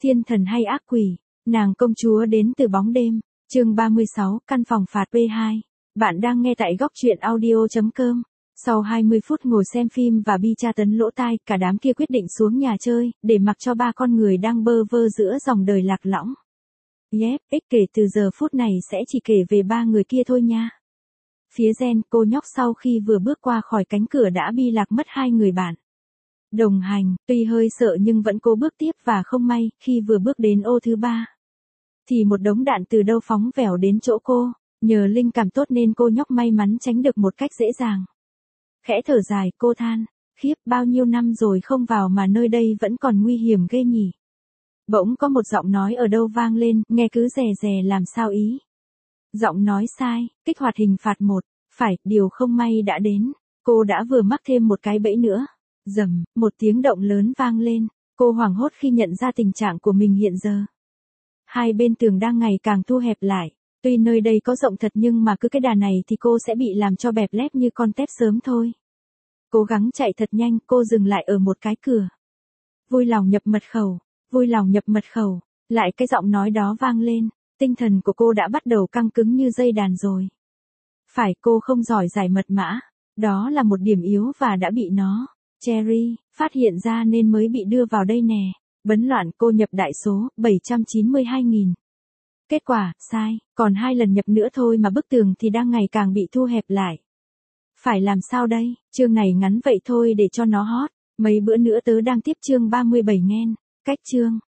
Thiên thần hay ác quỷ, nàng công chúa đến từ bóng đêm, chương 36, căn phòng phạt P2. Bạn đang nghe tại góc truyện audio.com. Sau 20 phút ngồi xem phim và bi tra tấn lỗ tai, cả đám kia quyết định xuống nhà chơi, để mặc cho ba con người đang bơ vơ giữa dòng đời lạc lõng. Yep, kể từ giờ phút này sẽ chỉ kể về ba người kia thôi nha. Phía Jen, cô nhóc sau khi vừa bước qua khỏi cánh cửa đã bi lạc mất hai người bạn đồng hành, tuy hơi sợ nhưng vẫn cố bước tiếp và không may, khi vừa bước đến ô thứ 3, thì một đống đạn từ đâu phóng vèo đến chỗ cô, nhờ linh cảm tốt nên cô nhóc may mắn tránh được một cách dễ dàng. Khẽ thở dài, cô than, khiếp, bao nhiêu năm rồi không vào mà nơi đây vẫn còn nguy hiểm ghê nhỉ. Bỗng có một giọng nói ở đâu vang lên, nghe cứ rè rè làm sao ý. Giọng nói sai, kích hoạt hình phạt 1, phải, điều không may đã đến, cô đã vừa mắc thêm một cái bẫy nữa. Rầm, một tiếng động lớn vang lên, cô hoảng hốt khi nhận ra tình trạng của mình hiện giờ. Hai bên tường đang ngày càng thu hẹp lại, tuy nơi đây có rộng thật nhưng mà cứ cái đà này thì cô sẽ bị làm cho bẹp lép như con tép sớm thôi. Cố gắng chạy thật nhanh, cô dừng lại ở một cái cửa. Vui lòng nhập mật khẩu, vui lòng nhập mật khẩu, lại cái giọng nói đó vang lên, tinh thần của cô đã bắt đầu căng cứng như dây đàn rồi. Phải, cô không giỏi giải mật mã, đó là một điểm yếu và đã bị nó, Cherry, phát hiện ra nên mới bị đưa vào đây nè. Bấn loạn, cô nhập đại số, 792.000. Kết quả, sai, còn 2 lần nhập nữa thôi mà bức tường thì đang ngày càng bị thu hẹp lại. Phải làm sao đây, chương này ngắn vậy thôi để cho nó hot, mấy bữa nữa tớ đang tiếp chương 37 nghen. Cách chương,